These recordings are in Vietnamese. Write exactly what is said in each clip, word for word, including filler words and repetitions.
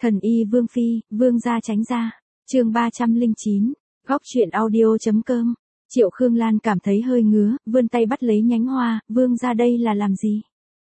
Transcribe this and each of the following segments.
Thần y Vương Phi, Vương gia tránh ra. Chương ba trăm lẻ chín, góc truyện audio.com. Triệu Khương Lan cảm thấy hơi ngứa, vươn tay bắt lấy nhánh hoa, Vương gia đây là làm gì?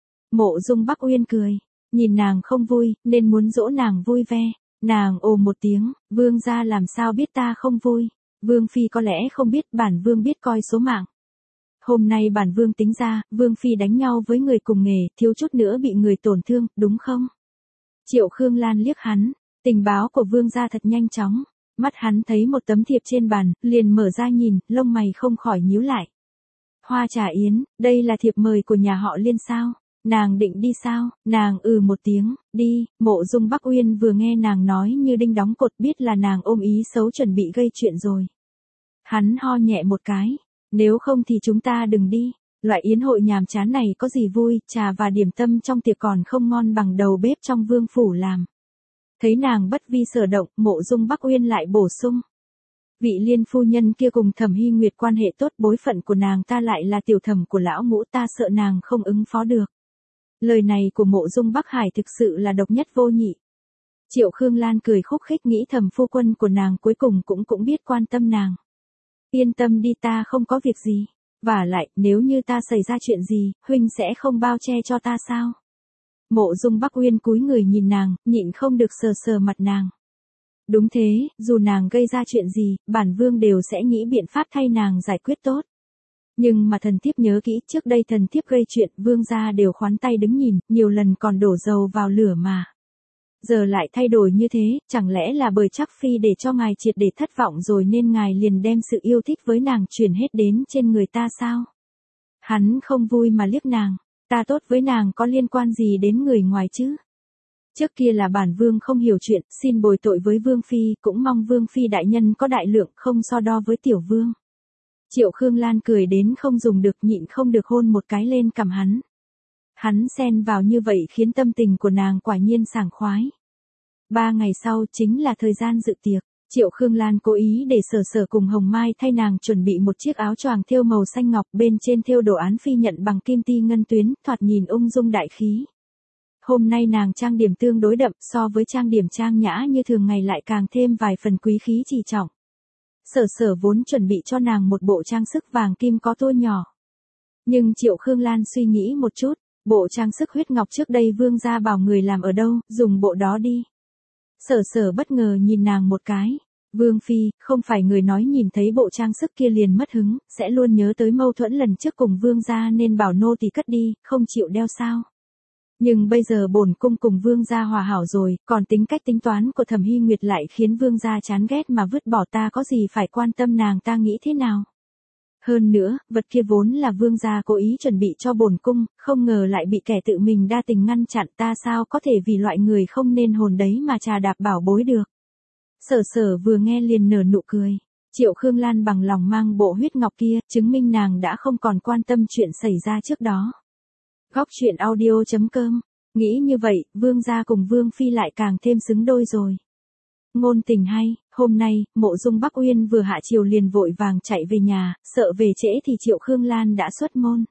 Mộ Dung Bắc Uyên cười, nhìn nàng không vui, nên muốn dỗ nàng vui vẻ. Nàng ồ một tiếng, Vương gia làm sao biết ta không vui? Vương Phi có lẽ không biết, bản Vương biết coi số mạng. Hôm nay bản Vương tính ra, Vương Phi đánh nhau với người cùng nghề, thiếu chút nữa bị người tổn thương, đúng không? Triệu Khương Lan liếc hắn, tình báo của Vương gia thật nhanh chóng. Mắt hắn thấy một tấm thiệp trên bàn, liền mở ra nhìn, lông mày không khỏi nhíu lại. Hoa Trà Yến, đây là thiệp mời của nhà họ Liên sao? Nàng định đi sao? Nàng ừ một tiếng, đi. Mộ Dung Bắc Uyên vừa nghe nàng nói như đinh đóng cột, biết là nàng ôm ý xấu chuẩn bị gây chuyện rồi. Hắn ho nhẹ một cái, nếu không thì chúng ta đừng đi. Loại yến hội nhàm chán này có gì vui, trà và điểm tâm trong tiệc còn không ngon bằng đầu bếp trong vương phủ làm. Thấy nàng bất vi sở động, Mộ Dung Bắc Uyên lại bổ sung. Vị Liên phu nhân kia cùng Thẩm Hy Nguyệt quan hệ tốt, bối phận của nàng ta lại là tiểu thẩm của lão Ngũ, ta sợ nàng không ứng phó được. Lời này của Mộ Dung Bắc Hải thực sự là độc nhất vô nhị. Triệu Khương Lan cười khúc khích, nghĩ thầm phu quân của nàng cuối cùng cũng cũng biết quan tâm nàng. Yên tâm đi, ta không có việc gì. Vả lại, nếu như ta xảy ra chuyện gì, huynh sẽ không bao che cho ta sao? Mộ Dung Bắc Uyên cúi người nhìn nàng, nhịn không được sờ sờ mặt nàng. Đúng thế, dù nàng gây ra chuyện gì, bản Vương đều sẽ nghĩ biện pháp thay nàng giải quyết tốt. Nhưng mà thần thiếp nhớ kỹ, trước đây thần thiếp gây chuyện, Vương gia đều khoán tay đứng nhìn, nhiều lần còn đổ dầu vào lửa mà. Giờ lại thay đổi như thế, chẳng lẽ là bởi chắc phi để cho ngài triệt để thất vọng rồi nên ngài liền đem sự yêu thích với nàng chuyển hết đến trên người ta sao? Hắn không vui mà liếc nàng, ta tốt với nàng có liên quan gì đến người ngoài chứ? Trước kia là bản Vương không hiểu chuyện, xin bồi tội với Vương Phi, cũng mong Vương Phi đại nhân có đại lượng, không so đo với tiểu Vương. Triệu Khương Lan cười đến không dùng được, nhịn không được hôn một cái lên cằm hắn. Hắn xen vào như vậy khiến tâm tình của nàng quả nhiên sảng khoái. Ba ngày sau chính là thời gian dự tiệc. Triệu Khương Lan cố ý để Sở Sở cùng Hồng Mai thay nàng chuẩn bị một chiếc áo choàng thêu màu xanh ngọc, bên trên thêu đồ án phi nhận bằng kim ti ngân tuyến, thoạt nhìn ung dung đại khí. Hôm nay nàng trang điểm tương đối đậm, so với trang điểm trang nhã như thường ngày lại càng thêm vài phần quý khí trì trọng. Sở Sở vốn chuẩn bị cho nàng một bộ trang sức vàng kim có tua nhỏ. Nhưng Triệu Khương Lan suy nghĩ một chút, bộ trang sức huyết ngọc trước đây Vương gia bảo người làm ở đâu, dùng bộ đó đi. Sở Sở bất ngờ nhìn nàng một cái. Vương Phi, không phải người nói nhìn thấy bộ trang sức kia liền mất hứng, sẽ luôn nhớ tới mâu thuẫn lần trước cùng Vương gia nên bảo nô tỳ cất đi, không chịu đeo sao? Nhưng bây giờ bổn cung cùng Vương gia hòa hảo rồi, còn tính cách tính toán của Thẩm Hy Nguyệt lại khiến Vương gia chán ghét mà vứt bỏ, ta có gì phải quan tâm nàng ta nghĩ thế nào? Hơn nữa, vật kia vốn là Vương gia cố ý chuẩn bị cho bổn cung, không ngờ lại bị kẻ tự mình đa tình ngăn chặn, ta sao có thể vì loại người không nên hồn đấy mà trà đạp bảo bối được. Sở Sở vừa nghe liền nở nụ cười. Triệu Khương Lan bằng lòng mang bộ huyết ngọc kia, chứng minh nàng đã không còn quan tâm chuyện xảy ra trước đó. Góc truyện audio.com. Nghĩ như vậy, Vương gia cùng Vương Phi lại càng thêm xứng đôi rồi. Ngôn tình hay, hôm nay, Mộ Dung Bắc Uyên vừa hạ triều liền vội vàng chạy về nhà, sợ về trễ thì Triệu Khương Lan đã xuất môn.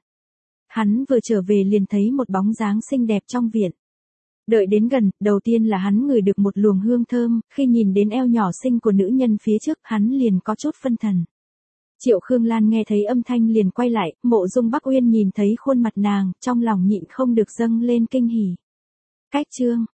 Hắn vừa trở về liền thấy một bóng dáng xinh đẹp trong viện. Đợi đến gần, đầu tiên là hắn ngửi được một luồng hương thơm, khi nhìn đến eo nhỏ xinh của nữ nhân phía trước, hắn liền có chút phân thần. Triệu Khương Lan nghe thấy âm thanh liền quay lại, Mộ Dung Bắc Uyên nhìn thấy khuôn mặt nàng, trong lòng nhịn không được dâng lên kinh hỉ. Cách chương